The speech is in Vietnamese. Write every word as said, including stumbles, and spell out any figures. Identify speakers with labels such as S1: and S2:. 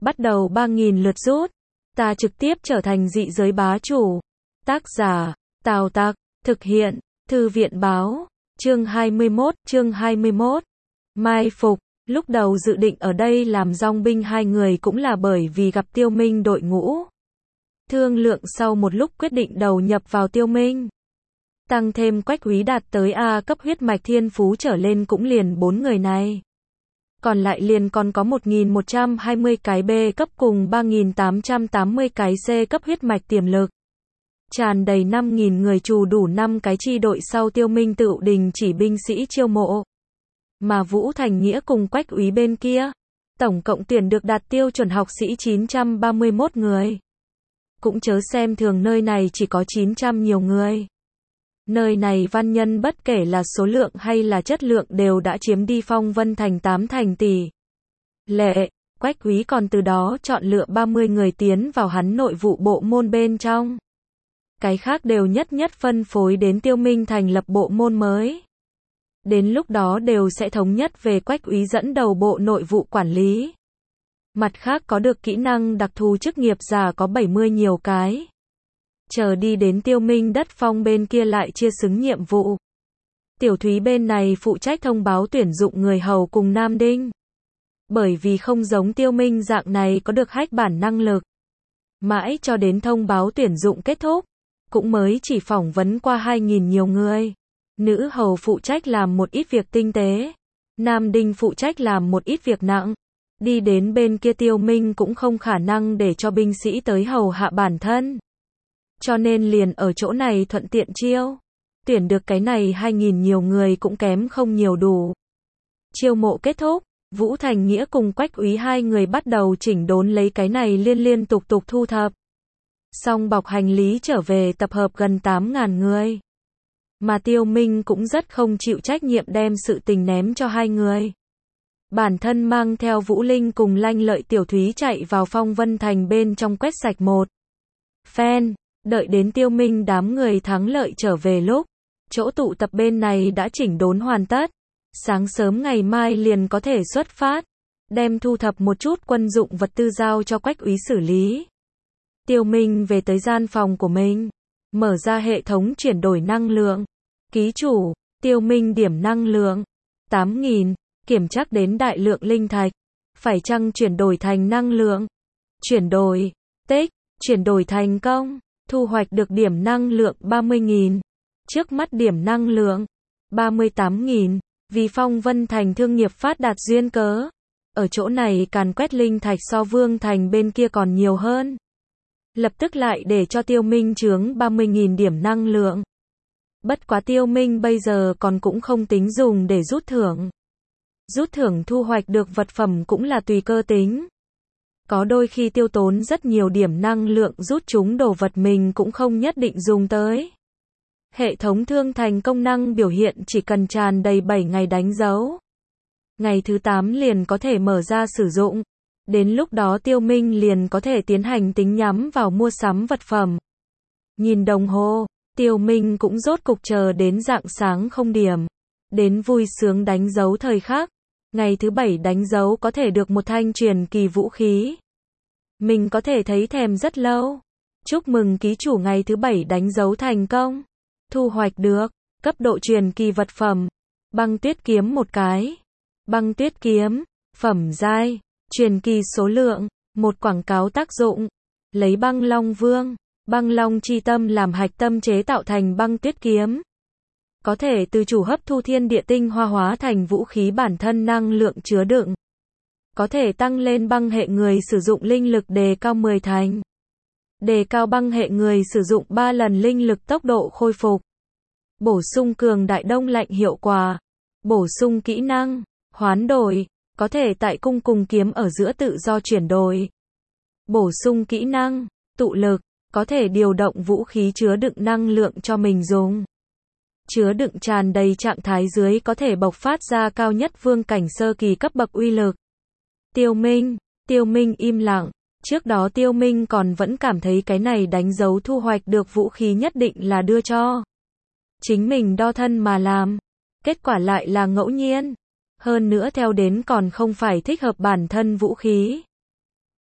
S1: Bắt đầu ba nghìn lượt rút. Ta trực tiếp trở thành dị giới bá chủ. Tác giả, Tào Tặc, thực hiện, Thư viện báo, chương hai mươi mốt, chương hai mươi mốt. Mai phục, lúc đầu dự định ở đây làm dong binh hai người cũng là bởi vì gặp Tiêu Minh đội ngũ. Thương lượng sau một lúc quyết định đầu nhập vào Tiêu Minh. Tăng thêm Quách Úy đạt tới A cấp huyết mạch thiên phú trở lên cũng liền bốn người này. Còn lại liền còn có một nghìn một trăm hai mươi cái B cấp cùng ba nghìn tám trăm tám mươi cái C cấp huyết mạch tiềm lực. Tràn đầy năm nghìn người trù đủ năm cái chi đội sau Tiêu Minh tự đình chỉ binh sĩ chiêu mộ. Mà Vũ Thành Nghĩa cùng Quách Úy bên kia, tổng cộng tuyển được đạt tiêu chuẩn học sĩ chín trăm ba mươi mốt người. Cũng chớ xem thường nơi này chỉ có chín trăm nhiều người. Nơi này văn nhân bất kể là số lượng hay là chất lượng đều đã chiếm đi Phong Vân Thành tám thành tỷ. Lệ, Quách Úy còn từ đó chọn lựa ba mươi người tiến vào hắn nội vụ bộ môn bên trong. Cái khác đều nhất nhất phân phối đến Tiêu Minh thành lập bộ môn mới. Đến lúc đó đều sẽ thống nhất về Quách Úy dẫn đầu bộ nội vụ quản lý. Mặt khác có được kỹ năng đặc thù chức nghiệp giả có bảy mươi nhiều cái. Chờ đi đến Tiêu Minh đất phong bên kia lại chia xứng nhiệm vụ. Tiểu Thúy bên này phụ trách thông báo tuyển dụng người hầu cùng Nam Đinh. Bởi vì không giống Tiêu Minh dạng này có được hách bản năng lực. Mãi cho đến thông báo tuyển dụng kết thúc, cũng mới chỉ phỏng vấn qua hai nghìn nhiều người. Nữ hầu phụ trách làm một ít việc tinh tế. Nam Đinh phụ trách làm một ít việc nặng. Đi đến bên kia Tiêu Minh cũng không khả năng để cho binh sĩ tới hầu hạ bản thân. Cho nên liền ở chỗ này thuận tiện chiêu. Tuyển được cái này hai nghìn nhiều người cũng kém không nhiều đủ. Chiêu mộ kết thúc, Vũ Thành Nghĩa cùng Quách Úy hai người bắt đầu chỉnh đốn lấy cái này liên liên tục tục thu thập. Xong bọc hành lý trở về tập hợp gần tám nghìn người. Mà Tiêu Minh cũng rất không chịu trách nhiệm đem sự tình ném cho hai người. Bản thân mang theo Vũ Linh cùng Lanh Lợi Tiểu Thúy chạy vào Phong Vân Thành bên trong quét sạch một phen. Đợi đến Tiêu Minh đám người thắng lợi trở về lúc, chỗ tụ tập bên này đã chỉnh đốn hoàn tất. Sáng sớm ngày mai liền có thể xuất phát, đem thu thập một chút quân dụng vật tư giao cho Quách Úy xử lý. Tiêu Minh về tới gian phòng của mình, mở ra hệ thống chuyển đổi năng lượng. Ký chủ, Tiêu Minh điểm năng lượng tám nghìn, kiểm tra đến đại lượng linh thạch, phải chăng chuyển đổi thành năng lượng? Chuyển đổi, tích, chuyển đổi thành công. Thu hoạch được điểm năng lượng ba mươi nghìn. Trước mắt điểm năng lượng ba mươi tám nghìn. Vì Phong Vân Thành thương nghiệp phát đạt duyên cớ, ở chỗ này càn quét linh thạch so Vương Thành bên kia còn nhiều hơn. Lập tức lại để cho Tiêu Minh chướng ba mươi nghìn điểm năng lượng. Bất quá Tiêu Minh bây giờ còn cũng không tính dùng để rút thưởng. Rút thưởng thu hoạch được vật phẩm cũng là tùy cơ tính. Có đôi khi tiêu tốn rất nhiều điểm năng lượng rút chúng đồ vật mình cũng không nhất định dùng tới. Hệ thống thương thành công năng biểu hiện chỉ cần tràn đầy bảy ngày đánh dấu. Ngày thứ tám liền có thể mở ra sử dụng. Đến lúc đó Tiêu Minh liền có thể tiến hành tính nhắm vào mua sắm vật phẩm. Nhìn đồng hồ, Tiêu Minh cũng rốt cục chờ đến rạng sáng không điểm. Đến vui sướng đánh dấu thời khắc. Ngày thứ bảy đánh dấu có thể được một thanh truyền kỳ vũ khí. Mình có thể thấy thèm rất lâu. Chúc mừng ký chủ ngày thứ bảy đánh dấu thành công. Thu hoạch được, cấp độ truyền kỳ vật phẩm. Băng tuyết kiếm một cái. Băng tuyết kiếm, phẩm giai, truyền kỳ số lượng, một quảng cáo tác dụng. Lấy băng long vương, băng long chi tâm làm hạch tâm chế tạo thành băng tuyết kiếm. Có thể từ chủ hấp thu thiên địa tinh hoa hóa thành vũ khí bản thân năng lượng chứa đựng. Có thể tăng lên băng hệ người sử dụng linh lực đề cao mười thành. Đề cao băng hệ người sử dụng ba lần linh lực tốc độ khôi phục. Bổ sung cường đại đông lạnh hiệu quả. Bổ sung kỹ năng, hoán đổi. Có thể tại cung cùng kiếm ở giữa tự do chuyển đổi. Bổ sung kỹ năng, tụ lực. Có thể điều động vũ khí chứa đựng năng lượng cho mình dùng. Chứa đựng tràn đầy trạng thái dưới có thể bộc phát ra cao nhất vương cảnh sơ kỳ cấp bậc uy lực. Tiêu Minh, Tiêu Minh im lặng. Trước đó Tiêu Minh còn vẫn cảm thấy cái này đánh dấu thu hoạch được vũ khí nhất định là đưa cho chính mình đo thân mà làm. Kết quả lại là ngẫu nhiên. Hơn nữa theo đến còn không phải thích hợp bản thân vũ khí.